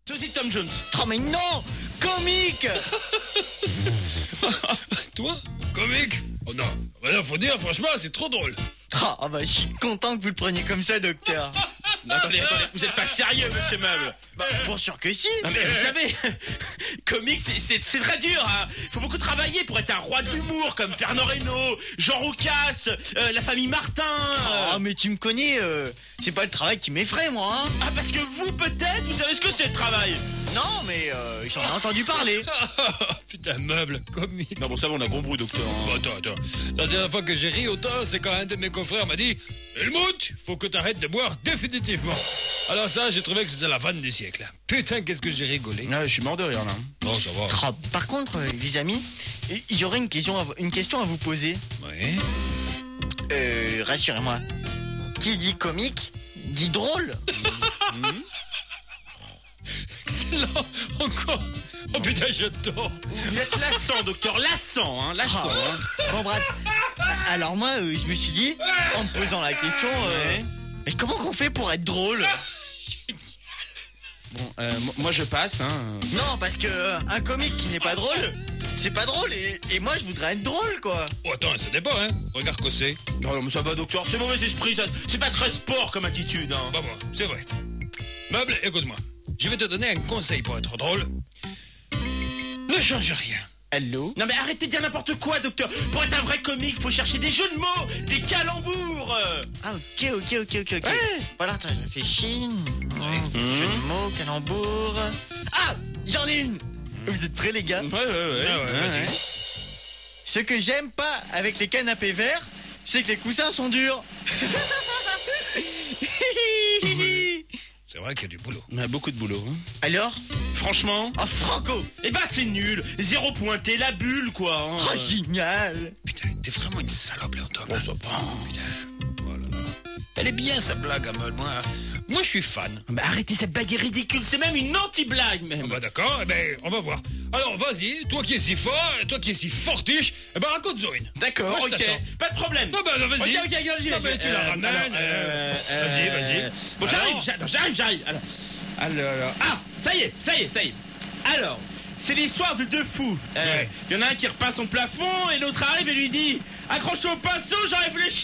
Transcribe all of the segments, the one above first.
Sosie Tom Jones. Oh mais non, comique. Toi, comique? Oh non, voilà, faut dire, franchement, c'est trop drôle. Ah bah je suis content que vous le preniez comme ça, docteur. Non, attendez, vous êtes pas sérieux, monsieur Meuble. Bah, pour sûr que si. Non mais vous savez, comique c'est très dur, hein. Faut beaucoup travailler pour être un roi de l'humour comme Fernand Reynaud, Jean Roucas, la famille Martin. Ah mais tu me connais, c'est pas le travail qui m'effraie moi, hein. Ah parce que vous peut-être, vous savez ce que c'est le travail. Non mais j'en ai entendu parler. Putain, Meuble, comique. Non bon ça va, on a compris, docteur. Bon, attends. La dernière fois que j'ai ri autant, c'est quand un de mes confrères m'a dit « Helmut, faut que t'arrêtes de boire définitivement !» Alors ça, j'ai trouvé que c'était la vanne du siècle. Putain, qu'est-ce que j'ai rigolé. Ah, je suis mort de rire là. Bon, ça va. Ah, par contre, les amis, il y aurait une question à vous poser. Oui. Rassurez-moi. Qui dit comique, dit drôle. Excellent, encore. Oh putain, je dors. Vous êtes lassant, docteur, lassant, hein, lassant. Ah. Hein. Bon bref. Alors moi, je me suis dit, en me posant la question, mais comment qu'on fait pour être drôle? Bon, moi je passe, hein. Non, parce que un comique qui n'est pas drôle, c'est pas drôle. Et moi, je voudrais être drôle, quoi. Oh attends, ça dépend, hein. Regarde que c'est. Non mais ça va, docteur, c'est mauvais esprit, ça. C'est pas très sport comme attitude, hein. Bon, c'est vrai. Meuble, écoute-moi. Je vais te donner un conseil pour être drôle. Ne change rien. Allô? Non mais arrêtez de dire n'importe quoi, docteur. Pour être un vrai comique, faut chercher des jeux de mots, des calembours. Ah ok. Ouais. Voilà, attends, je réfléchis. Jeu de mots, calembour. Ah, j'en ai une. Vous êtes prêts, les gars? Ouais. Vas-y. Ce que j'aime pas avec les canapés verts, c'est que les coussins sont durs. C'est vrai qu'il y a du boulot. On a beaucoup de boulot, hein. Alors? Franchement. Oh, Franco! Eh ben c'est nul. Zéro pointé, la bulle, quoi. Hein. Oh, génial! Putain, t'es vraiment une salope, Léon-Tom. Bon, ça va. Putain. Oh là là. Elle est bien, sa blague, Amel. Moi, je suis fan. Mais arrêtez, cette blague est ridicule. C'est même une anti-blague, même. Ah bah d'accord, eh ben, on va voir. Alors, vas-y, toi qui es si fort, toi qui es si fortiche, eh ben, raconte-en une. D'accord, Moi, je ok. t'attends. Pas de problème. Non, bah, vas-y. Ok, j'y vais. Non, mais tu la ramènes. Vas-y. Bon, j'arrive. Alors. Ah, ça y est. Alors, c'est l'histoire de deux fous. Ouais. Il y en a un qui repeint son plafond et l'autre arrive et lui dit « Accroche-toi au pinceau, j'enlève l'échelle !»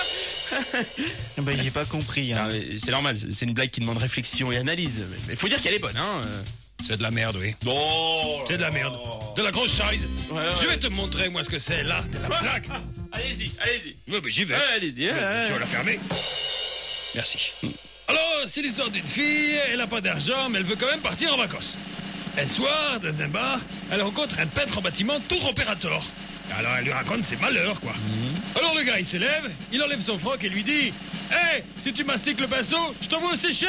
Bah, j'ai pas compris, hein. C'est normal, c'est une blague qui demande réflexion et analyse. Mais il faut dire qu'elle est bonne, hein. C'est de la merde, oui. Bon. C'est de la merde. De la grosse chaise. Ouais. Je vais te montrer, moi, ce que c'est, l'art de la blague. Allez-y. Ouais, ben, j'y vais. Allez-y. Tu vas la fermer. Merci. Alors, c'est l'histoire d'une fille, elle n'a pas d'argent, mais elle veut quand même partir en vacances. Un soir, dans un bar, elle rencontre un peintre en bâtiment tour opérateur. Alors, elle lui raconte ses malheurs, quoi. Alors, le gars, il s'élève, il enlève son froc et lui dit « Hé, si tu mastiques le pinceau, je t'envoie aux Seychelles !»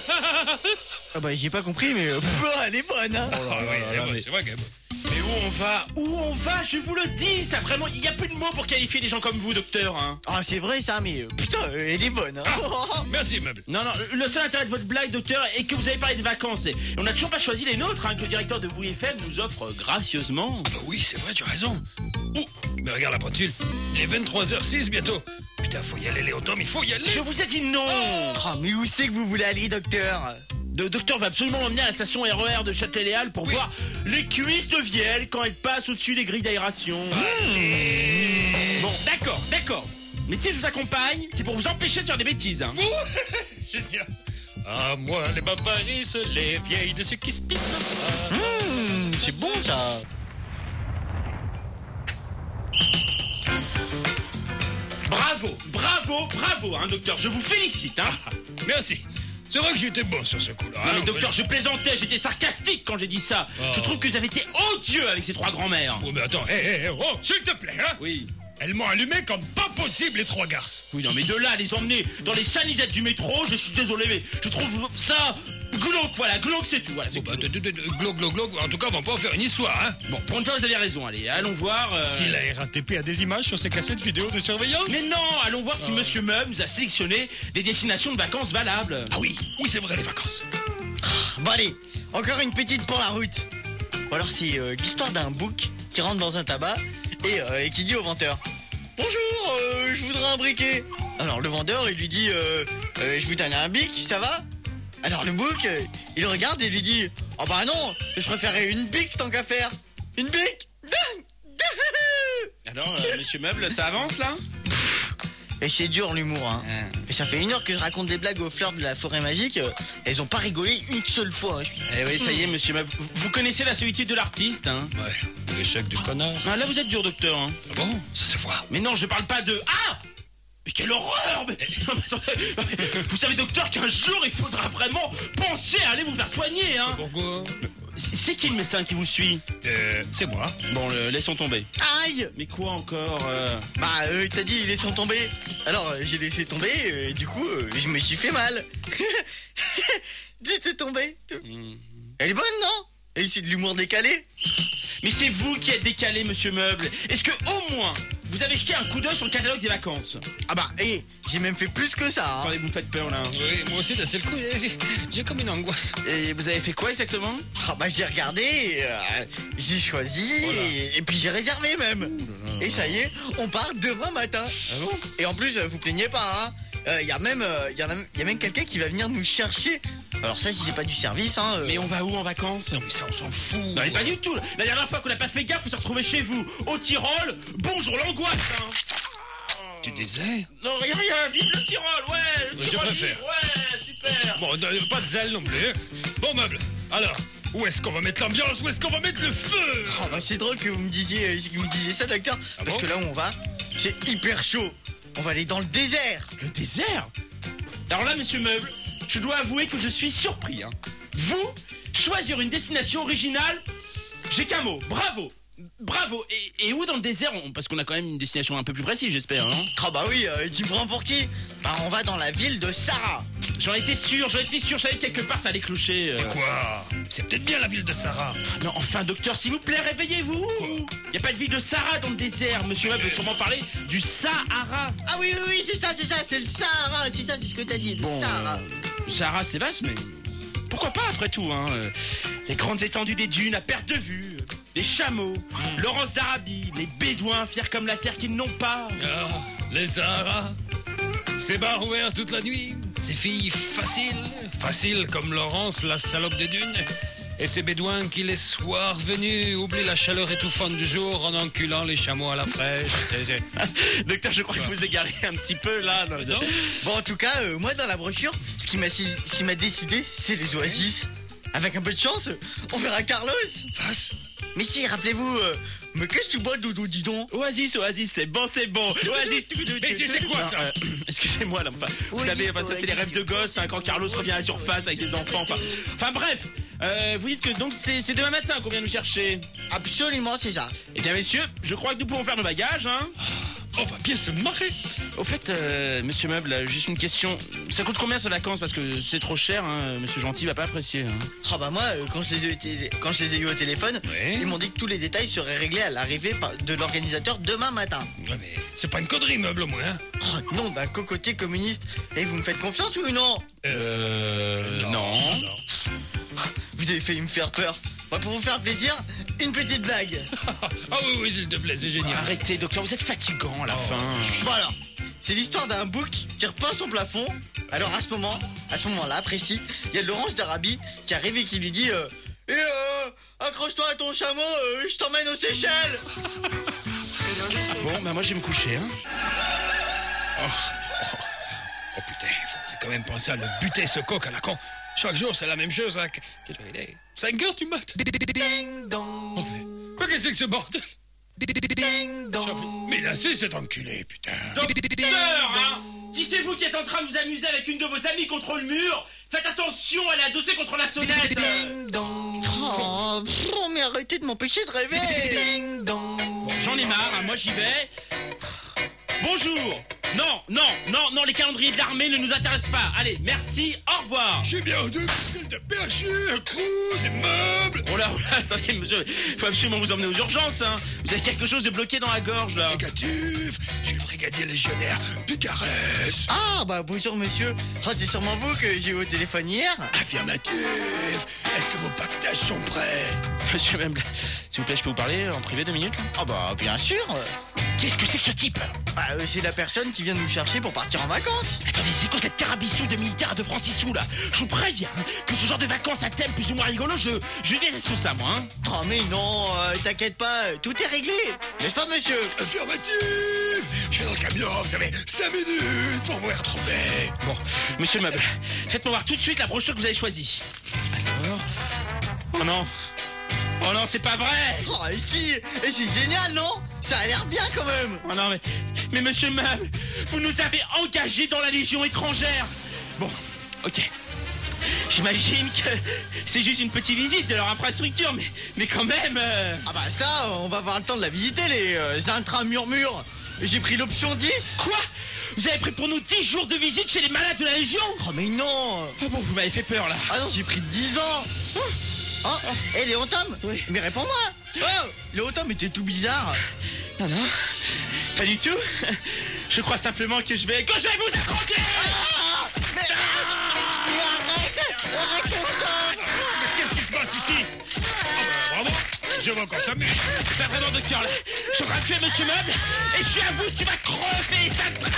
Ah bah, j'ai pas compris, mais elle est bonne, hein. Ah oui, elle est bonne, c'est vrai qu'elle est bonne. Mais où on va, je vous le dis, ça vraiment, il n'y a plus de mots pour qualifier des gens comme vous, docteur, hein. Ah, c'est vrai, ça, mais putain, elle est bonne, hein. Merci, Meuble. Non, le seul intérêt de votre blague, docteur, est que vous avez parlé de vacances. Et on n'a toujours pas choisi les nôtres, hein, que le directeur de Bouygues FM nous offre gracieusement. Ah bah oui, c'est vrai, tu as raison. Oh, mais regarde la pendule, il est 23h06 bientôt. Putain, faut y aller, Léon-Tom, il faut y aller. Je vous ai dit non. Ah, mais où c'est que vous voulez aller, docteur? Le docteur va absolument m'emmener à la station RER de Châtelet-Léal pour voir les cuisses de Vielle quand elles passent au-dessus des grilles d'aération. Bon, d'accord. Mais si je vous accompagne, c'est pour vous empêcher de faire des bêtises, hein. Génial. Ah, moi, les barbarisses, les vieilles de ceux qui se pissent. C'est bon, ça. Bravo, hein, docteur, je vous félicite, hein. Merci. C'est vrai que j'étais bon sur ce coup-là. Non mais docteur, je plaisantais, j'étais sarcastique quand j'ai dit ça. Je trouve que vous avez été odieux avec ces trois grands-mères. Oh, mais attends, s'il te plaît, hein. Oui. Elles m'ont allumé comme pas possible, les trois garces. Oui, non mais de là à les emmener dans les sanisettes du métro, je suis désolé, mais je trouve ça glauque, glauque c'est tout. Voilà, c'est Bon, bah, glauque. glauque, en tout cas, on va pas en faire une histoire, hein. Bon, pour une fois, vous avez raison, allez, allons voir... Si la RATP a des images sur ses cassettes vidéo de surveillance. Mais non, allons voir si Monsieur Meuble nous a sélectionné des destinations de vacances valables. Ah oui, c'est vrai, les vacances. Bon, allez, encore une petite pour la route. Ou alors, c'est l'histoire d'un bouc qui rentre dans un tabac et qui dit au vendeur: bonjour, je voudrais un briquet. Alors, le vendeur, il lui dit je vous donne un bic, ça va? Alors, le bouc, il regarde et lui dit « Oh bah non, je préférais une bique tant qu'à faire. Une bique !» Alors, monsieur Meuble, ça avance là? Et c'est dur l'humour, hein. Et ça fait 1 heure que je raconte des blagues aux fleurs de la forêt magique. Elles ont pas rigolé une seule fois. Eh oui, ça y est, monsieur Meuble. Vous connaissez la solitude de l'artiste, hein? Ouais, l'échec du connard. Ah, là, vous êtes dur, docteur. Hein. Ah bon? Ça se voit. Mais non, je parle pas de... Ah! Mais quelle horreur! Non, mais attendez, vous savez, docteur, qu'un jour, il faudra vraiment penser à aller vous faire soigner, hein? Pourquoi? C'est qui le médecin qui vous suit? C'est moi. Bon, laissons tomber. Aïe! Mais quoi encore Bah, il t'a dit laissons tomber. Alors, j'ai laissé tomber, et du coup, je me suis fait mal. Dites tomber. Elle est bonne, non? Et c'est de l'humour décalé. Mais c'est vous qui êtes décalé, monsieur Meuble. Est-ce que, au moins, vous avez jeté un coup d'œil sur le catalogue des vacances? Ah bah, j'ai même fait plus que ça, hein. Attendez, vous me faites peur, là. Oui, moi aussi, d'un seul coup, j'ai comme une angoisse. Et vous avez fait quoi exactement? Ah bah, j'ai regardé, j'ai choisi, et puis j'ai réservé même. Et ça y est, on part demain matin. Ah bon? Et en plus, vous plaignez pas, hein. Y a même quelqu'un qui va venir nous chercher. Alors ça, si c'est pas du service, hein. Mais on va où en vacances? Non, mais ça, on s'en fout. Non, mais pas du tout. La dernière fois qu'on n'a pas fait gaffe, on s'est retrouvé chez vous, au Tyrol. Bonjour l'angoisse, hein. Tu disais? Non, rien, vive le Tyrol, ouais. Le Je Tyrol, préfère. Ouais, super. Bon, pas de zèle non plus. Bon, Meuble, alors, où est-ce qu'on va mettre l'ambiance? Où est-ce qu'on va mettre le feu? Oh bah, c'est drôle que vous me disiez ça, docteur. Parce que là où on va, c'est hyper chaud. On va aller dans le désert. Le désert? Alors là, monsieur Meuble, je dois avouer que je suis surpris, hein. Vous, choisir une destination originale, j'ai qu'un mot, bravo. Bravo. Et où dans le désert? Parce qu'on a quand même une destination un peu plus précise, j'espère, hein. Ah bah oui, tu me prends pour qui? Bah on va dans la ville de Sarah. J'en étais sûr, je savais que quelque part ça allait clocher. Quoi? C'est peut-être bien la ville de Sarah. Non, enfin, docteur, s'il vous plaît, réveillez-vous. Il n'y a pas de ville de Sahara dans le désert. Monsieur Webb veut sûrement parler du Sahara. Ah oui, c'est ça, c'est le Sahara. C'est ça, c'est ce que t'as dit, le Sahara. Sahara, c'est vaste, mais pourquoi pas après tout, hein. Les grandes étendues des dunes à perte de vue, les chameaux, Laurence d'Arabie, les bédouins fiers comme la terre qu'ils n'ont pas. Ah, les Sahara. Ces bars ouverts toute la nuit, ces filles faciles comme Laurence, la salope des dunes, et ces bédouins qui, les soirs venus, oublient la chaleur étouffante du jour en enculant les chameaux à la fraîche. Docteur, je crois que vous égarez un petit peu là. Non. Bon, en tout cas, moi dans la brochure, ce qui m'a décidé, c'est les oasis. Avec un peu de chance, on verra Carlos. Face. Mais si, rappelez-vous, mais qu'est-ce que tu bois, Doudou, dis donc? Oasis, c'est bon. Oasis. Mais c'est quoi ça? Excusez-moi, là, enfin, vous savez, enfin, ça c'est les rêves de gosse, hein, quand Carlos revient à la surface avec les enfants. Enfin bref, vous dites que donc c'est demain matin qu'on vient nous chercher. Absolument, c'est ça. Eh bien, messieurs, je crois que nous pouvons faire nos bagages, hein. On va bien se marrer. Au fait, monsieur Meuble, juste une question. Ça coûte combien ces vacances? Parce que c'est trop cher, hein. Monsieur Gentil va pas apprécier, hein. Ah bah moi, quand je les ai eu au téléphone, ils m'ont dit que tous les détails seraient réglés à l'arrivée de l'organisateur demain matin. Ouais, mais c'est pas une connerie, Meuble, au moins, hein. Oh non, bah cocotier communiste. Et vous me faites confiance ou non? Non. Vous avez failli me faire peur. Bah, pour vous faire plaisir, une petite blague. Ah oui, s'il te plaît, c'est génial. Arrêtez, docteur, vous êtes fatigant à la fin. Bon alors, c'est l'histoire d'un bouc qui repeint son plafond. Alors à ce moment-là, précis, il y a Laurence d'Arabie qui arrive et qui lui dit accroche-toi à ton chameau, je t'emmène aux Seychelles. Bon, bah moi je vais me coucher, hein. Oh putain, il faudrait quand même penser à le buter, ce coq à la con. Chaque jour, c'est la même chose. Hein. Quelle heure il est? 5 heures, tu mates? Ding dong. Oh, mais qu'est-ce que c'est que ce bordel? Ding dong. Mais là, c'est cet enculé, putain. Docteur, hein, si c'est vous qui êtes en train de vous amuser avec une de vos amies contre le mur, faites attention, elle est adossée contre la sonnette. Ding dong. Oh, mais arrêtez de m'empêcher de rêver. Ding dong. Bon, j'en ai marre, hein, moi j'y vais. Bonjour. Non, les calendriers de l'armée ne nous intéressent pas. Allez, merci, au revoir. J'ai bien deux celle de PHU, un Cruz et meubles. Oh là, attendez, monsieur, faut absolument vous emmener aux urgences, hein. Vous avez quelque chose de bloqué dans la gorge, là. Négatif, je suis le brigadier légionnaire Picarès. Ah, bah bonjour monsieur. Oh, c'est sûrement vous que j'ai eu au téléphone hier. Affirmatif. Est-ce que vos pactages sont prêts? Monsieur Meuble, s'il vous plaît, je peux vous parler en privé 2 minutes là? Ah bah bien sûr. Qu'est-ce que c'est que ce type? Bah, c'est la personne qui vient nous chercher pour partir en vacances. Attendez, c'est quoi cette carabistouille de militaire de Francissou là? Je vous préviens que ce genre de vacances à thème plus ou moins rigolo, je verrai sous ça moi. Hein. Oh mais non, t'inquiète pas, tout est réglé. N'est-ce pas monsieur? Affirmatif. Je suis dans le camion, vous avez 5 minutes pour vous retrouver. Bon, monsieur Meuble, faites-moi voir tout de suite la brochure que vous avez choisie. Alors... Oh non. Oh non, c'est pas vrai. Oh et si, et c'est génial non? Ça a l'air bien quand même. Oh non mais monsieur Meuble, vous nous avez engagés dans la Légion étrangère. Bon, ok. J'imagine que c'est juste une petite visite de leur infrastructure, mais quand même... Ah bah ça, on va avoir le temps de la visiter, les intramurmures. J'ai pris l'option 10. Quoi? Vous avez pris pour nous 10 jours de visite chez les malades de la Légion? Oh mais non. Ah bon, vous m'avez fait peur là. Ah non, j'ai pris 10 ans. Oh, hé Léon Tom, Oui. mais réponds-moi. Oh, Léon Tom, mais t'es tout bizarre. Non, pas du tout. Je crois simplement que je vais vous étrangler. Ah, mais arrête, Qu'est-ce qui se passe ici? Bravo, je vois qu'on s'amuse. Pas vraiment docteur là. Je suis en train de tuer monsieur Meuble et je suis à vous, tu vas crever, ça te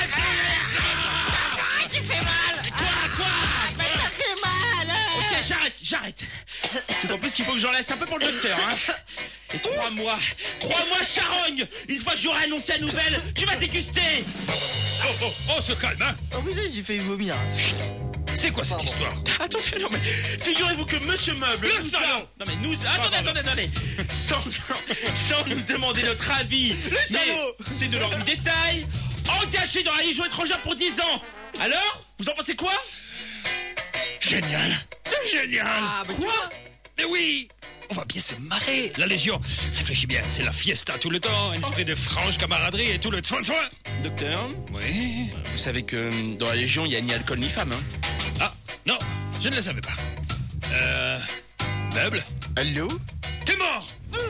tu fais mal. Quoi? Mais ça fait mal. Ok, j'arrête. D'autant plus qu'il faut que j'en laisse un peu pour le docteur, hein. Et crois-moi, Charogne, une fois que j'aurai annoncé la nouvelle, tu vas déguster. Oh, se calme, hein. Oh putain, j'ai failli vomir. C'est quoi cette histoire? Attendez, non mais, figurez-vous que monsieur Meuble... Le salon. Non mais nous... Attendez. Sans nous demander notre avis. Le salaud. C'est de l'ordre du détail. Engagé dans la Légion étrangère pour 10 ans. Alors, vous en pensez quoi? Génial. C'est génial. Ah, mais Quoi? Mais oui, on va bien se marrer. La Légion, réfléchis bien, c'est la fiesta tout le temps, un esprit de franche camaraderie et tout le soin. Docteur, Oui. vous savez que dans la Légion, il n'y a ni alcool ni femme, hein. Ah, non, je ne le savais pas. Meuble, Allô? t'es mort.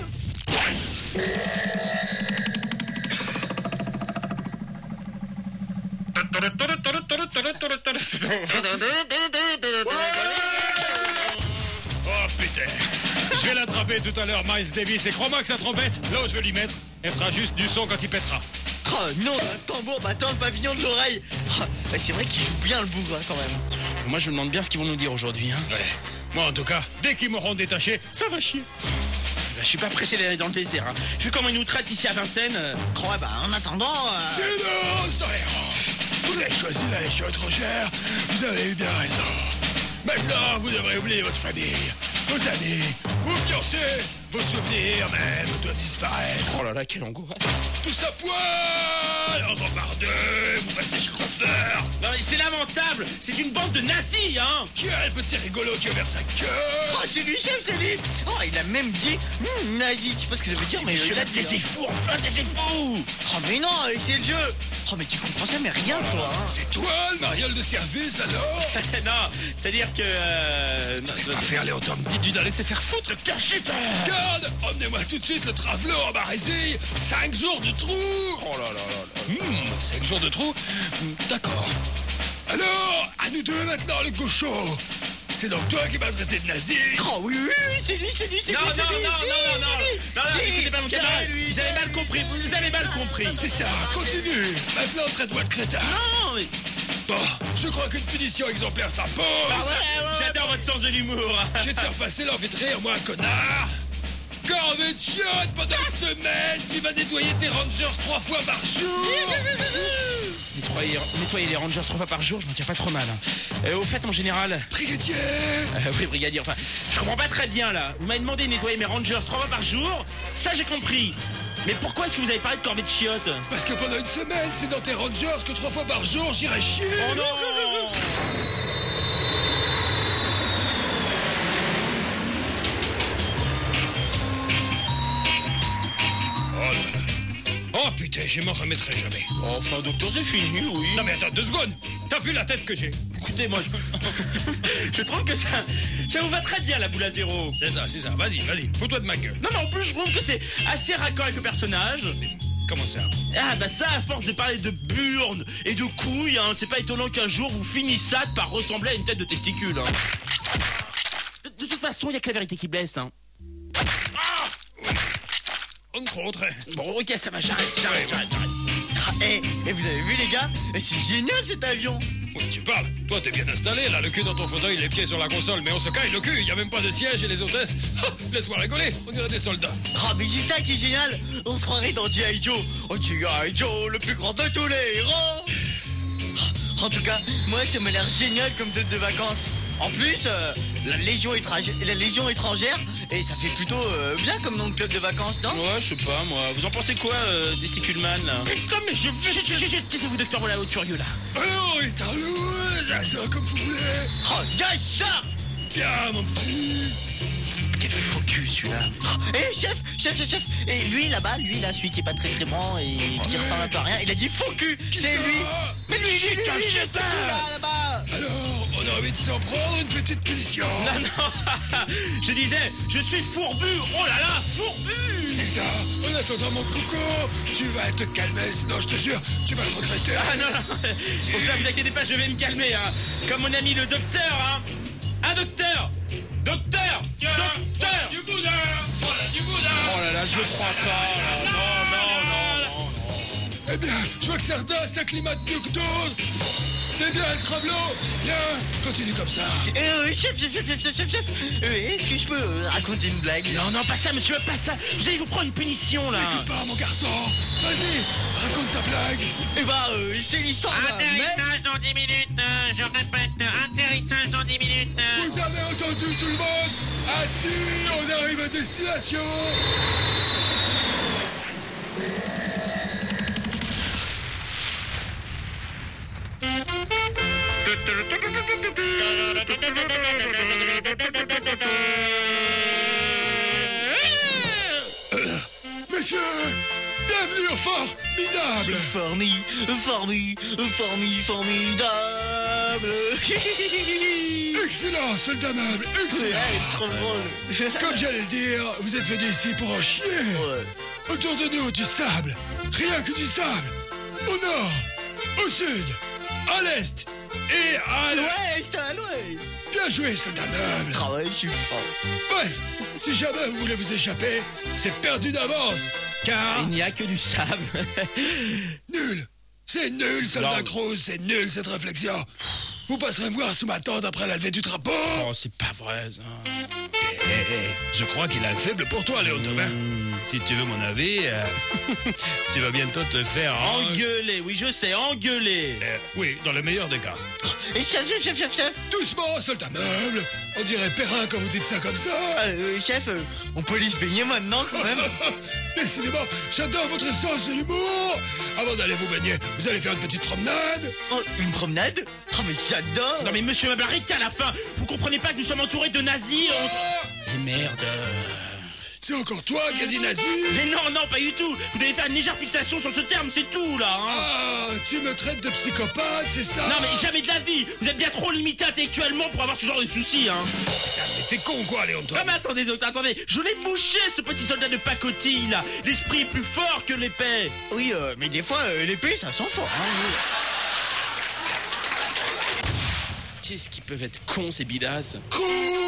Oh putain. Je vais l'attraper tout à l'heure, Miles Davis, et crois-moi que sa trompette, là où je vais l'y mettre, elle fera juste du son quand il pètera. Oh non, un tambour battant le pavillon de l'oreille. Oh, c'est vrai qu'il joue bien le bourrin quand même. Moi, je me demande bien ce qu'ils vont nous dire aujourd'hui, hein. Ouais. Moi, en tout cas, dès qu'ils m'auront détaché, ça va chier. Je suis pas pressé d'aller dans le désert, hein. Vu comment ils nous traitent ici à Vincennes... Oh, bah en attendant... Silence dans les rangs. Vous avez choisi la Légion étrangère, vous avez eu bien raison. Maintenant, vous devrez oublier votre famille, vos amis, vos fiancés, vos souvenirs même doivent disparaître. Oh là là, quelle angoisse. Tous à poil, en rang par deux, vous passez chez le coiffeur. Non mais c'est lamentable. C'est une bande de nazis, hein. Quel petit rigolo qui a ouvert sa queue. Oh, c'est lui, chef, c'est lui. Oh, il a même dit nazi. Je sais pas ce que ça veut dire, mais Monsieur il a Meuble, dit, t'es hein. fou, enfin, t'es fou. Oh, mais non, c'est le jeu. Oh, mais tu comprends ça, mais rien, toi. Hein. C'est toi le mariole de service alors? Non, c'est-à-dire que... Te laisse pas faire, Léon Tom, dis-tu d'aller se faire foutre. Cachez toi. Garde, emmenez-moi tout de suite le travelot en Barésie. 5 jours de trou. Oh là là là là. 5 jours de trou. D'accord. Alors, à nous deux maintenant, le gaucho. C'est donc toi qui m'as traité de nazi. Oh, oui, c'est lui, c'est lui, c'est lui. Non, c'est lui, non, Si, écoutez pas mon c'est camarade. lui, Vous avez mal compris, vous avez mal compris. C'est ça, continue. Maintenant, traite-moi de crétin. Non, mais... Bon, je crois qu'une punition exemplaire s'impose. Ah ouais, j'adore votre sens de l'humour. Je vais te faire passer l'envie de rire, moi, connard. Corvée de chiottes, pendant une semaine, tu vas nettoyer tes rangers 3 fois par jour. Nettoyer les rangers 3 fois par jour, je m'en tire pas trop mal. Au fait, mon général... Brigadier. Oui, brigadier, enfin, je comprends pas très bien, là. Vous m'avez demandé de nettoyer mes rangers 3 fois par jour. Ça, j'ai compris. Mais pourquoi est-ce que vous avez parlé de corvée de chiottes? Parce que pendant une semaine, c'est dans tes rangers que 3 fois par jour, j'irai chier. Oh non. Oh putain, je m'en remettrai jamais. Oh, enfin, docteur, c'est fini, oui. Non mais attends 2 secondes. T'as vu la tête que j'ai? Écoutez, moi, je trouve que ça vous va très bien, la boule à zéro. C'est ça. Vas-y. Fous-toi de ma gueule. Non, mais en plus, je trouve que c'est assez raccord avec le personnage. Comment ça? Ah, bah ça, à force de parler de burnes et de couilles, hein, c'est pas étonnant qu'un jour, vous finissez par ressembler à une tête de testicule. Hein. De toute façon, il y a que la vérité qui blesse, hein. entre autres. Bon, ok, ça va, j'arrête. Et vous avez vu les gars? C'est génial cet avion. Oui, tu parles. Toi, t'es bien installé, là, le cul dans ton fauteuil, les pieds sur la console, mais on se caille le cul, il y a même pas de siège et les hôtesses. Laisse-moi rigoler, on dirait des soldats. Mais c'est ça qui est génial. On se croirait dans G.I. Joe. Oh, G.I. Joe, le plus grand de tous les héros. En tout cas, moi, ça m'a l'air génial comme date de vacances. En plus, la Légion étrangère, et ça fait plutôt bien comme nom de club de vacances, non? Ouais, je sais pas, moi. Vous en pensez quoi, Testiculeman, là? Putain, mais je vais... Taisez-vous, docteur, voilà, au curieux, là. Alors, ça, comme vous voulez. Oh, gars, ça! Bien, mon petit. Quel faux cul, celui-là. Chef. Et lui, là-bas, celui qui est pas très grand et qui ressemble un peu à rien, il a dit faux cul. C'est lui. Mais lui, là-bas. Alors, on a envie de s'en prendre une petite position. Non, je disais, je suis fourbu. Oh là là, fourbu. C'est ça. En attendant, mon coco, tu vas te calmer, sinon je te jure, tu vas le regretter. Ah non. Pour ça, vous inquiétez pas, je vais me calmer, hein. Comme mon ami le docteur, hein. Un docteur. Docteur. Du boudin. Voilà, du boudin. Oh là là, je le crois pas. Non. Eh bien, je vois que certains s'acclimatent mieux que d'autres. C'est bien, le travelot. C'est bien. Continue comme ça. Chef. Est-ce que je peux raconter une blague? Non, pas ça, monsieur, pas ça. Vous allez vous prendre une punition, là. N'écoute pas, mon garçon. Vas-y, raconte ta blague. C'est l'histoire d'un mec. Atterrissage dans 10 minutes, je répète, atterrissage dans 10 minutes. Vous avez entendu tout le monde? Assis, on arrive à destination. Messieurs, bienvenue au fort formidable. Excellent, soldat meuble, excellent. Trop drôle. Comme j'allais le dire, vous êtes venus ici pour en chier. Ouais. Autour de nous, du sable. Rien que du sable. Au nord, au sud, à l'est et à l'ouest. À l'ouest. Bien joué, soldat meuble. Ouais, je suis fort. Bref, si jamais vous voulez vous échapper, c'est perdu d'avance. Car... Il n'y a que du sable. Nul. C'est nul, soldat Non. Cruz, c'est nul cette réflexion. Vous passerez me voir sous ma tente après la levée du drapeau. Oh, c'est pas vrai, ça. Je crois qu'il a un faible pour toi, Léon Tobin. Si tu veux mon avis, tu vas bientôt te faire... Engueuler, oui, je sais, engueuler. Oui, dans le meilleur des cas. Et chef. Doucement, soldat meuble. On dirait Perrin quand vous dites ça comme ça. Chef, on peut aller se baigner maintenant quand même. Décidément, j'adore votre sens de l'humour. Avant d'aller vous baigner, vous allez faire une petite promenade. Oh, une promenade? Oh, mais j'adore. Non mais monsieur Meuble, arrêtez à la fin. Vous comprenez pas que nous sommes entourés de nazis Et merde. C'est encore toi, quasi nazi. Mais non, pas du tout. Vous devez faire une légère fixation sur ce terme, c'est tout, là, hein. Ah, tu me traites de psychopathe, c'est ça? Non mais jamais de la vie. Vous êtes bien trop limité intellectuellement pour avoir ce genre de soucis, hein. Mais t'es con quoi, Léon Ah mais attendez, docteur, attendez. Je l'ai bouché, ce petit soldat de pacotille, là. L'esprit est plus fort que l'épée. Oui, mais des fois, l'épée, ça sent fort. Hein. Qu'est-ce qu'ils peuvent être cons, ces bidasses. Cruz.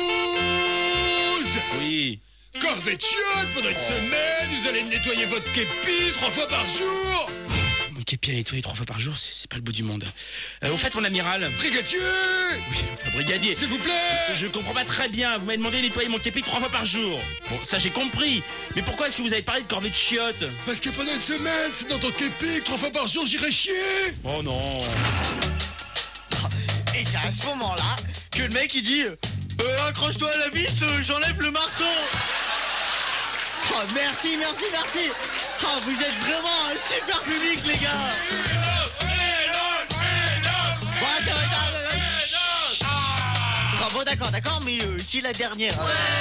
Oui. Corvée de chiottes pendant une semaine, vous allez nettoyer votre képi 3 fois par jour. Mon képi à nettoyer 3 fois par jour, c'est pas le bout du monde. Au fait, mon amiral... Brigadier. Oui, brigadier. S'il vous plaît. Je comprends pas très bien. Vous m'avez demandé de nettoyer mon képi 3 fois par jour. Bon, ça j'ai compris. Mais pourquoi est-ce que vous avez parlé de corvée de chiottes? Parce que pendant une semaine, c'est dans ton képi que 3 fois par jour j'irai chier. Oh non. Et c'est à ce moment-là que le mec il dit accroche-toi à la vis, j'enlève le marteau. Oh, merci. Oh, vous êtes vraiment un super public, les gars. Bon, d'accord, mais c'est la dernière.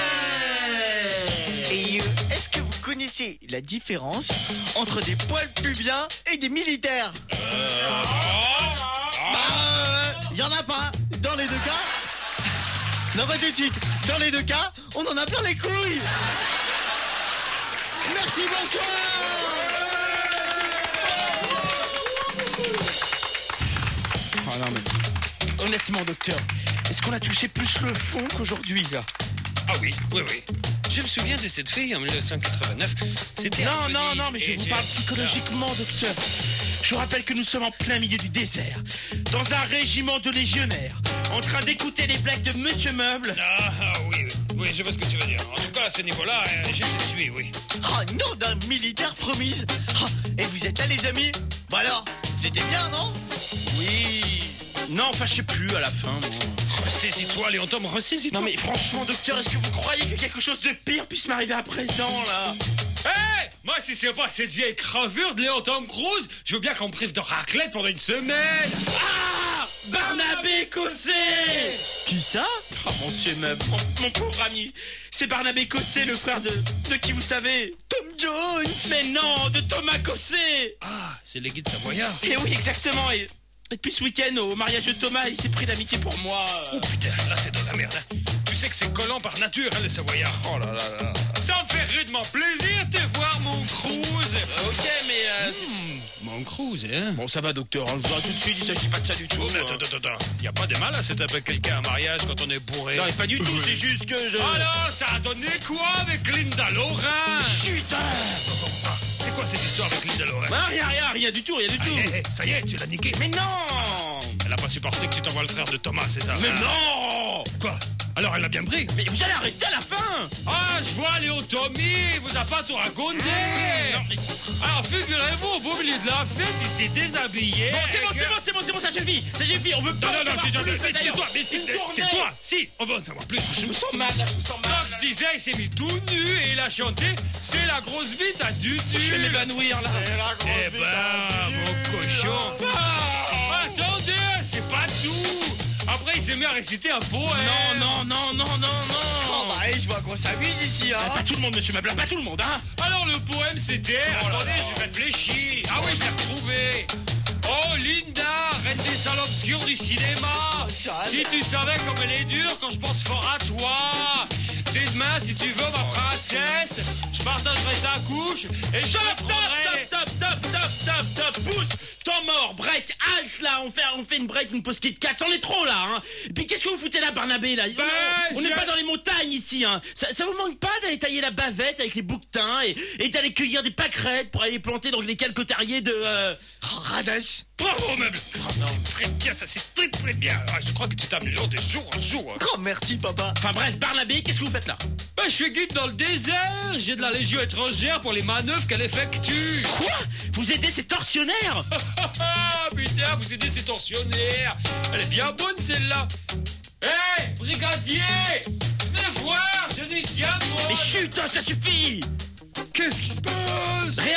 Et est-ce que vous connaissez la différence entre des poils pubiens et des militaires? Il y en a pas dans les deux cas. Non, pas tout de suite. Dans les deux cas, on en a plein les couilles. Merci, bonsoir. Oh non mais... Honnêtement, docteur, est-ce qu'on a touché plus le fond qu'aujourd'hui, là? Ah oui. Je me souviens de cette fille en 1989. C'était à Venise, Non, mais je et vous parle psychologiquement, docteur. Je vous rappelle que nous sommes en plein milieu du désert, dans un régiment de légionnaires, en train d'écouter les blagues de Monsieur Meuble. Oui, je vois ce que tu veux dire. En tout cas, à ce niveau-là, je te suis, oui. Oh, nom d'un militaire promise. Oh, et vous êtes là, les amis? Bah alors, c'était bien, non? Oui. Non, enfin, je sais plus à la fin, moi. Ressaisis-toi, Léon Tom, ressaisis-toi. Non, mais franchement, docteur, est-ce que vous croyez que quelque chose de pire puisse m'arriver à présent, là? Hey, moi, si c'est pas cette vieille crevure de Léon Tom Cruise, je veux bien qu'on me prive de raclette pendant une semaine. Ah! Barnabé Cossé! Qui ça? Oh, monsieur Meuble, mon pauvre ami. C'est Barnabé Cossé, le frère de qui vous savez? Tom Jones! Mais non, de Thomas Cossé! Ah, c'est les guides savoyards. Et oui, exactement. Et depuis ce week-end, au mariage de Thomas, il s'est pris d'amitié pour moi. Oh putain, là t'es dans la merde. Hein. Tu sais que c'est collant par nature, hein, les savoyards. Oh là là là. Ça me fait rudement plaisir de te voir, mon Cruise. Ok, mais Mon Cruise, hein. Bon, ça va, docteur, hein, je vous arrête tout de suite, il s'agit pas de ça du tout. Oh, mais attends. Y a pas de mal à se taper quelqu'un à mariage quand on est bourré. Non, mais pas du tout, c'est juste que je... Alors, ça a donné quoi avec Linda Laurent? Chut, hein. C'est quoi cette histoire avec Linda Laurent? Ah, rien du tout. Ça y est, tu l'as niqué. Mais non! Elle a pas supporté que tu t'envoies le frère de Thomas, c'est ça? Mais non! Quoi? Alors elle l'a bien pris? Mais vous allez arrêter à la fin! Ah, je vois Léo Tommy, il vous a pas tout raconté! Non, mais... Alors figurez-vous, au beau milieu de la fête, il s'est déshabillé. Bon, c'est bon, ça suffit, on veut pas en savoir plus, d'ailleurs. Tais-toi, si, on veut en savoir plus. Je me sens mal, là, Donc je disais, il s'est mis tout nu et il a chanté C'est la grosse bite à du Je vais m'évanouir, là. Eh ben, mon cochon. Attendez, c'est pas tout. Après, il s'est mis à réciter un poème. Non. Oh bah, je vois qu'on s'amuse ici, hein. Pas tout le monde, monsieur Meuble, pas tout le monde, hein. Alors le poème c'était... Attendez, je réfléchis. Ah oui, je l'ai retrouvé. Oh Linda, reine des salles obscures du cinéma. Si tu savais comme elle est dure quand je pense fort à toi. Dès demain, si tu veux ma princesse, je partagerai ta couche et je te prendrai... Stop, pousse, temps mort, break, halte là, on fait une break, une pause Kit Kat, c'en est trop là, hein. Et puis qu'est-ce que vous foutez là, Barnabé là? On n'est pas dans les montagnes ici, hein. Ça vous manque pas d'aller tailler la bavette avec les bouquetins et d'aller cueillir des pâquerettes pour aller planter dans les calcotariés de... Radès. Bravo, Meuble. C'est très bien, ça, c'est très très bien. Ah, je crois que tu t'améliores de jour en jour. Oh, merci, papa. Enfin bref, Barnabé, qu'est-ce que vous faites là? Ben, je suis guide dans le désert. J'ai de la Légion étrangère pour les manœuvres qu'elle effectue. Quoi? Vous aidez ces tortionnaires? Putain, vous aidez ces tortionnaires. Elle est bien bonne, celle-là. Hé, brigadier, venez voir, je dis bien bonne. Mais chut, ça suffit. Qu'est-ce qui se passe? Rien.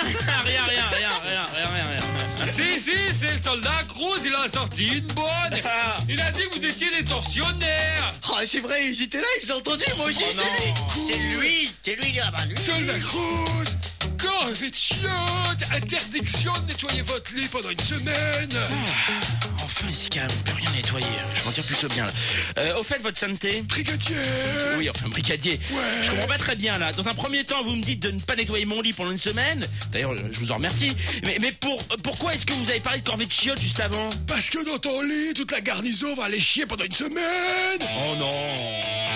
Si, c'est le soldat Cruz, il a sorti une bonne. Il a dit que vous étiez des tortionnaires. Oh, c'est vrai, j'étais là, je l'ai entendu, moi aussi, c'est lui, là-bas, lui. Soldat Cruz, corvée de chiottes, interdiction de nettoyer votre lit pendant une semaine. Enfin, ici, quand même, on peut rien nettoyer. Je m'en tire plutôt bien, là. Au fait, votre sainteté? Brigadier. Oui, enfin, brigadier. Ouais. Je comprends pas très bien, là. Dans un premier temps, vous me dites de ne pas nettoyer mon lit pendant une semaine. D'ailleurs, je vous en remercie. Mais pourquoi est-ce que vous avez parlé de corvée de chiottes juste avant? Parce que dans ton lit, toute la garnison va aller chier pendant une semaine. Oh non.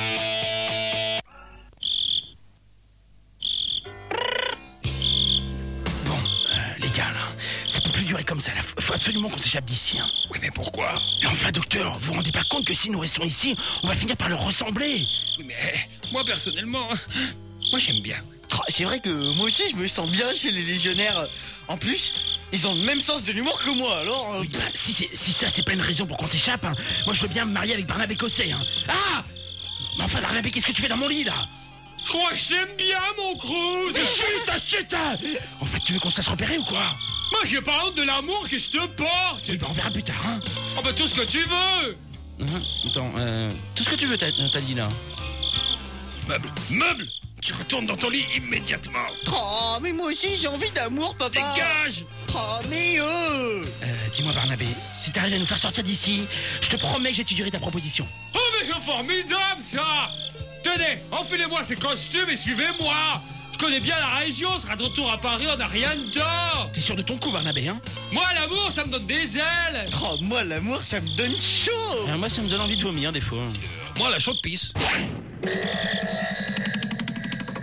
Bon, les gars, là, ça peut plus durer comme ça, là. Faut absolument qu'on s'échappe d'ici, hein. Oui, mais pourquoi? Mais enfin, docteur, vous vous rendez pas compte que si nous restons ici, on va finir par leur ressembler? Oui, mais moi, personnellement, moi, j'aime bien. Oh, c'est vrai que moi aussi, je me sens bien chez les légionnaires. En plus, ils ont le même sens de l'humour que moi, alors... Oui, bah, si ça, c'est pas une raison pour qu'on s'échappe, hein. Moi, je veux bien me marier avec Barnabé Cossé, hein. Ah! Mais enfin, Barnabé, qu'est-ce que tu fais dans mon lit, là? Je crois que je t'aime bien, mon Cruz. Mais chut! En fait, tu veux qu'on se fasse repérer ou quoi? Moi, j'ai pas honte de l'amour que je te porte. Oui, bah, on verra plus tard, hein. Oh, bah, tout ce que tu veux. Attends, tout ce que tu veux, t'as dit, là. Meuble, tu retournes dans ton lit immédiatement. Oh, mais moi aussi, j'ai envie d'amour, papa. Dégage. Oh, mais Dis-moi, Barnabé, si t'arrives à nous faire sortir d'ici, je te promets que j'étudierai ta proposition. Oh, mais c'est formidable, ça. Tenez, enfilez-moi ces costumes et suivez-moi. Je connais bien la région, on sera de retour à Paris, on n'a rien de tort. T'es sûr de ton coup, Barnabé, hein? Moi, l'amour, ça me donne des ailes. Oh, moi, l'amour, ça me donne chaud. Moi, ça me donne envie de vomir, des fois. Moi, la chaude pisse.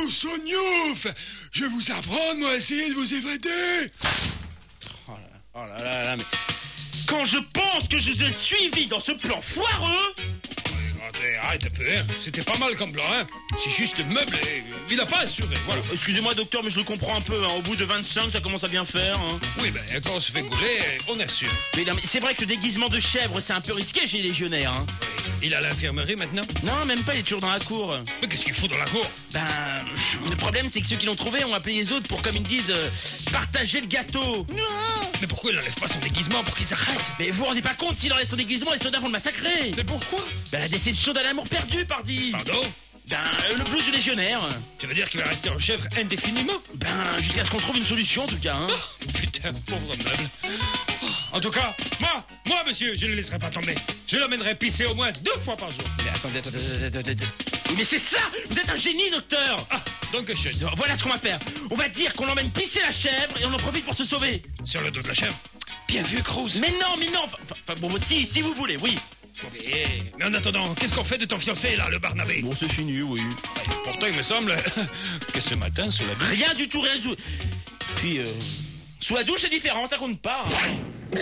Sognouf! Je vais vous apprendre, moi, à essayer de vous évader! Oh là là, mais... Quand je pense que je vous ai suivi dans ce plan foireux... Arrête un peu, hein. C'était pas mal comme plan, hein. C'est juste le meuble et il a pas assuré, voilà. Excusez-moi, docteur, mais je le comprends un peu. Hein. Au bout de 25, ça commence à bien faire. Hein. Oui, ben, quand on se fait gauler, on assume. Mais non, mais c'est vrai que le déguisement de chèvre, c'est un peu risqué chez les légionnaires. Hein. Il a l'infirmerie maintenant? Non, même pas, il est toujours dans la cour. Mais qu'est-ce qu'il fout dans la cour? Ben, le problème, c'est que ceux qui l'ont trouvé ont appelé les autres pour, comme ils disent, partager le gâteau. Non. Mais pourquoi il enlève pas son déguisement pour qu'ils arrêtent? Mais vous vous rendez pas compte, s'il enlève son déguisement, les soldats vont le massacrer. Mais pourquoi? Ben, la déception d'un amour perdu, pardi. Pardon? Ben, le blues du légionnaire. Tu veux dire qu'il va rester en chèvre indéfiniment? Ben, jusqu'à ce qu'on trouve une solution, en tout cas. Hein. Oh, putain, pauvre meuble. En tout cas, moi, monsieur, je ne le laisserai pas tomber. Je l'emmènerai pisser au moins 2 fois par jour. Mais attendez. Oui, mais c'est ça! Vous êtes un génie, docteur! Ah, donc je... Voilà ce qu'on va faire. On va dire qu'on l'emmène pisser la chèvre et on en profite pour se sauver. Sur le dos de la chèvre? Bien vu, Cruz. Mais non. Enfin, bon, si vous voulez, oui. Bon, mais en attendant, qu'est-ce qu'on fait de ton fiancé, là, le Barnabé? Bon, c'est fini, oui. Pourtant, il me semble que ce matin, sous la douche... Rien du tout. Puis, sous la douche, c'est différent, ça compte pas. Hein.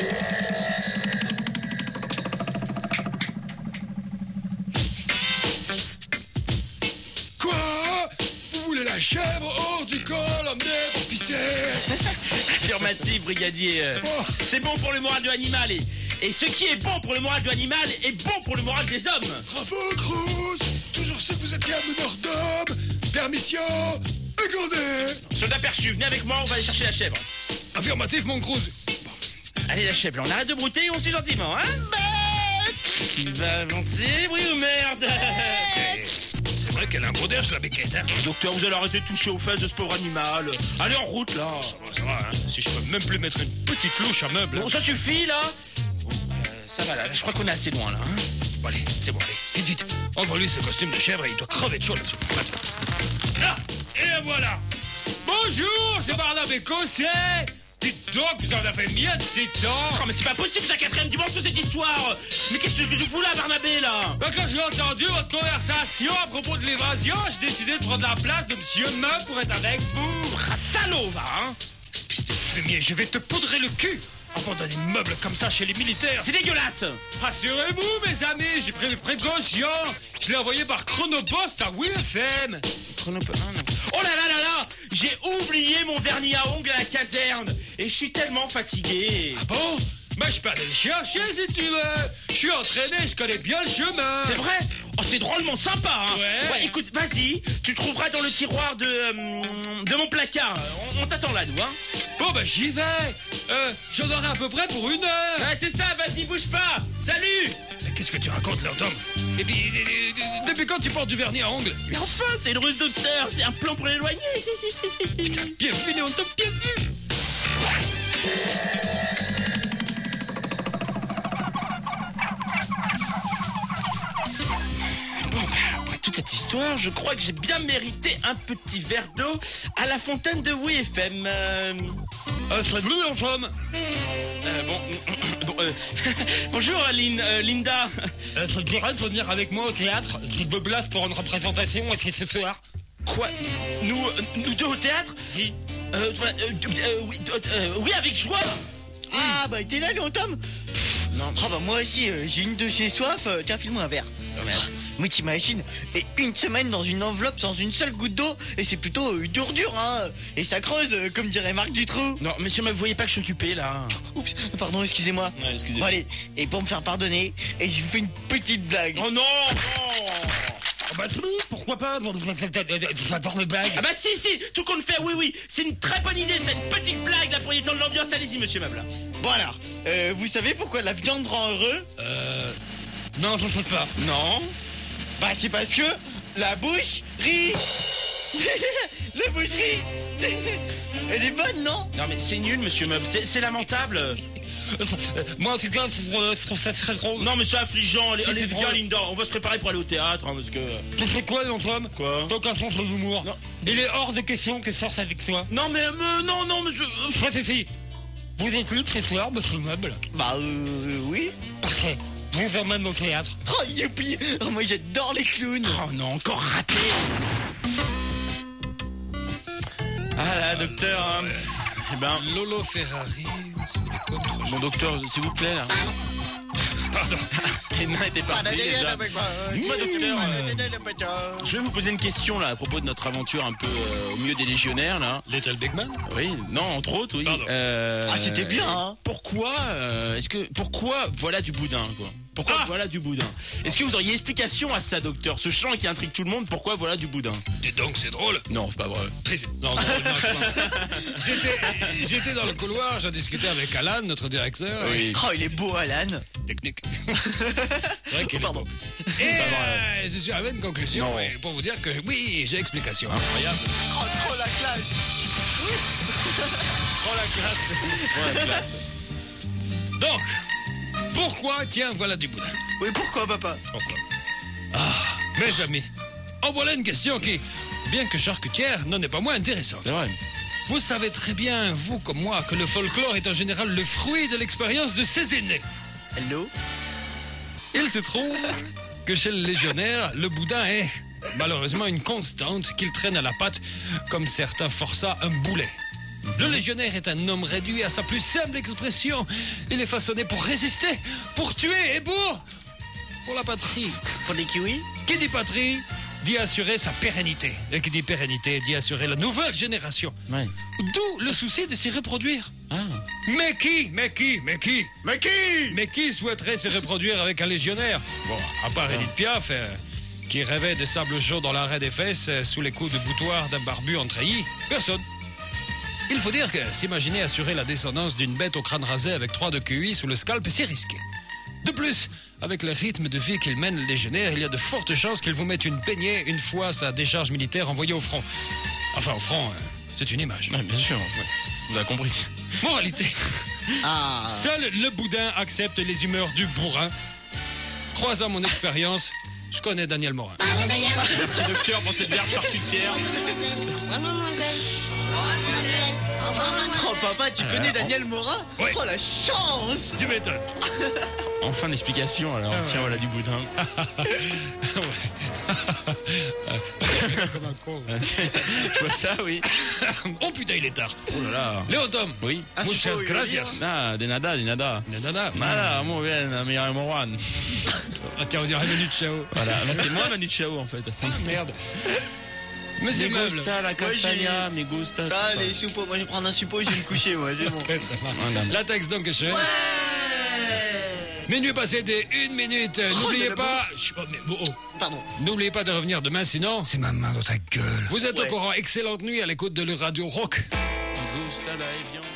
Quoi? Vous voulez la chèvre hors du col, emmener pour pisser? Affirmatif, brigadier. Oh. C'est bon pour le moral de l'animal et ce qui est bon pour le moral de l'animal est bon pour le moral des hommes. Bravo, Cruz. Toujours su que vous étiez un meneur d'hommes. Permission, accordée. Soldat perçu, venez avec moi, on va aller chercher la chèvre. Affirmatif, mon Cruz. Allez, la chèvre, on arrête de brouter et on suit gentiment, hein? Il va avancer, oui ou merde? C'est vrai qu'elle a un beau derge, la béquette, hein. Docteur, vous allez arrêter de toucher aux fesses de ce pauvre animal. Allez, en route, là. Ça va, hein. Si je peux même plus mettre une petite louche à meuble. Bon, ça suffit, là. Ça va, là, je crois qu'on est assez loin, là. Hein. Bon, allez, c'est bon, allez. Vite. Envoie-lui ce costume de chèvre et il doit crever de chaud là-dessous. Là, et voilà. Bonjour, c'est Barnabé Cosset. Dites donc, vous en avez miette, c'est temps. Oh, mais c'est pas possible, ça, quatrième dimanche sur cette histoire. Mais qu'est-ce que tu fous là, Barnabé, là? Ben, quand j'ai entendu votre conversation à propos de l'évasion, j'ai décidé de prendre la place de Monsieur Meuf pour être avec vous. Ah, salaud, va, hein? Espèce de fumier, je vais te poudrer le cul. Abandonner un meuble comme ça chez les militaires. C'est dégueulasse. Rassurez-vous, mes amis, j'ai pris les précautions. Je l'ai envoyé par Chronopost à WFM. Oh là là là là, j'ai oublié mon vernis à ongles à la caserne. Et je suis tellement fatigué. Ah bon? Mais je peux aller le chercher si tu veux. Je suis entraîné, je connais bien le chemin. C'est vrai? Oh, c'est drôlement sympa, hein. Ouais. Écoute, vas-y, tu trouveras dans le tiroir de mon placard. On t'attend là, nous, hein. Bon, ben j'y vais. J'en aurai à peu près pour 1 heure. Ouais, c'est ça, vas-y, bouge pas. Salut. Qu'est-ce que tu racontes là, Tom? Et puis, depuis quand tu portes du vernis à ongles? Mais enfin, c'est une ruse docteur, c'est un plan pour l'éloigner. Bien vu, on t'a bien vu. Bon, bah, après toute cette histoire, je crois que j'ai bien mérité un petit verre d'eau à la fontaine de WFM. C'est vous, en somme. Bonjour, Linda. Ça te dirait de venir avec moi au théâtre? J'ai 2 places pour une représentation, et c'est ce soir. Quoi? Nous deux au théâtre? Si. Oui, avec joie. Ah, bah, t'es là, Léon Tom? Non. Ah, bah, moi aussi, j'ai une de chez soif. Tiens, file-moi un verre. Moi, t'imagines, et 1 semaine dans une enveloppe sans une seule goutte d'eau, et c'est plutôt dur, hein. Et ça creuse, comme dirait Marc Dutroux. Non, monsieur, mais vous voyez pas que je suis occupé, là. Oups, pardon, excusez-moi. Ouais, excusez-moi. Bon, allez, et pour me faire pardonner, et j'ai fait une petite blague. Oh non, Bah, pourquoi pas? J'adore les blagues. Ah bah si, tout compte fait, oui. C'est une très bonne idée, c'est une petite blague, là, pour détendre l'ambiance. Allez-y, monsieur Mabla. Bon alors, vous savez pourquoi la viande rend heureux? Non, je sais pas. Non. Bah c'est parce que la bouche rit. La bouche rit. Elle est bonne, non? Non, mais c'est nul, monsieur Meuble, c'est lamentable. Moi, en tout cas, je trouve ça très drôle. Non, mais c'est affligeant. Allez, C'est viens, drôle. Linda, on va se préparer pour aller au théâtre, hein, parce que... Tu sais quoi, Antoine? Quoi? T'as aucun sens de l'humour. Non. Il est hors de question que je sorte avec toi. Non, mais je... Préféfi, vous êtes libre ce soir, monsieur Meuble? Bah oui. Parfait. Je vous emmène au théâtre. Oh youpi. Oh, moi j'adore les clowns. Oh non, encore raté. Ah, docteur, hein. Eh ben, Lolo Ferrari, sous les contres. mon docteur, s'il vous plaît, là. Pardon. Les nains étaient partis déjà. Dites-moi, docteur, je vais vous poser une question là à propos de notre aventure un peu au milieu des légionnaires là. Little Big Man? Oui, non, entre autres, oui. Pardon. C'était bien, hein. Pourquoi voilà du boudin, quoi? Pourquoi voilà du boudin? Est-ce que vous auriez explication à ça, docteur? Ce chant qui intrigue tout le monde, pourquoi voilà du boudin? Et donc, c'est drôle. Non, c'est pas vrai. Non, j'étais dans le couloir, j'en discutais avec Alan, notre directeur. Oui. Oh, il est beau, Alan. Technique. C'est vrai qu'il est Pardon. beau. Et je suis arrivé à une conclusion Non. et pour vous dire que oui, j'ai explication. Incroyable. Trop la classe. Oh la classe. Ouais, classe. Donc, pourquoi, tiens, voilà du boudin. Oui, pourquoi, papa? Pourquoi? Mes amis, en voilà une question qui, bien que charcutière, n'en est pas moins intéressante. C'est vrai. Vous savez très bien, vous comme moi, que le folklore est en général le fruit de l'expérience de ses aînés. Hello? Il se trouve que chez le légionnaire, le boudin est malheureusement une constante qu'il traîne à la patte comme certains forçats un boulet. Le légionnaire est un homme réduit à sa plus simple expression. Il est façonné pour résister, pour tuer et pour la patrie. Pour des kiwis? Qui dit patrie dit assurer sa pérennité. Et qui dit pérennité dit assurer la nouvelle génération. Ouais. D'où le souci de s'y reproduire. Ah. Mais qui souhaiterait se reproduire avec un légionnaire? Bon, à part Edith Piaf, qui rêvait de sable chaud dans l'arrêt des fesses sous les coups de boutoir d'un barbu en treillis, personne. Il faut dire que s'imaginer assurer la descendance d'une bête au crâne rasé avec 3 de QI sous le scalp, c'est risqué. De plus, avec le rythme de vie qu'il mène le légionnaire, il y a de fortes chances qu'il vous mette une peignée une fois sa décharge militaire envoyée au front. Enfin, au front, c'est une image. Ouais, bien sûr. Ouais. Vous avez compris. Moralité. Ah. Seul le boudin accepte les humeurs du bourrin. Croisant mon expérience, je connais Daniel Morin. Merci, docteur, pour cette verbe charcutière. Oh, papa, tu connais Daniel Morin? Ouais. Oh, la chance. Tu m'étonnes. Enfin l'explication alors. Tiens, voilà du boudin. Comme un con. Tu vois ça, oui. Oh putain, il est tard. Oh là là. Léon Tom. Oui. Muchas c'est pas gracias. Ah, de nada. Nada. Nada, muy bien, mi Moran. Ah, tiens, on dirait Manu Chao. Voilà, là c'est moi Manu Chao en fait. Attends. Ah, merde. Monsieur Me Meuble. gusta la castagna, me gusta. Ah, les suppos. Moi, je vais prendre un suppos et je vais me coucher, moi, c'est bon. Ouais, ça va. Madame. La texte donc est chère. Minuit passé des 1 minute. N'oubliez mais pas. Oh, mais, Pardon. n'oubliez pas de revenir demain, sinon. C'est ma main dans ta gueule. Vous êtes Ouais. au courant. Excellente nuit à l'écoute de le Radio Rock. Me gusta la viande.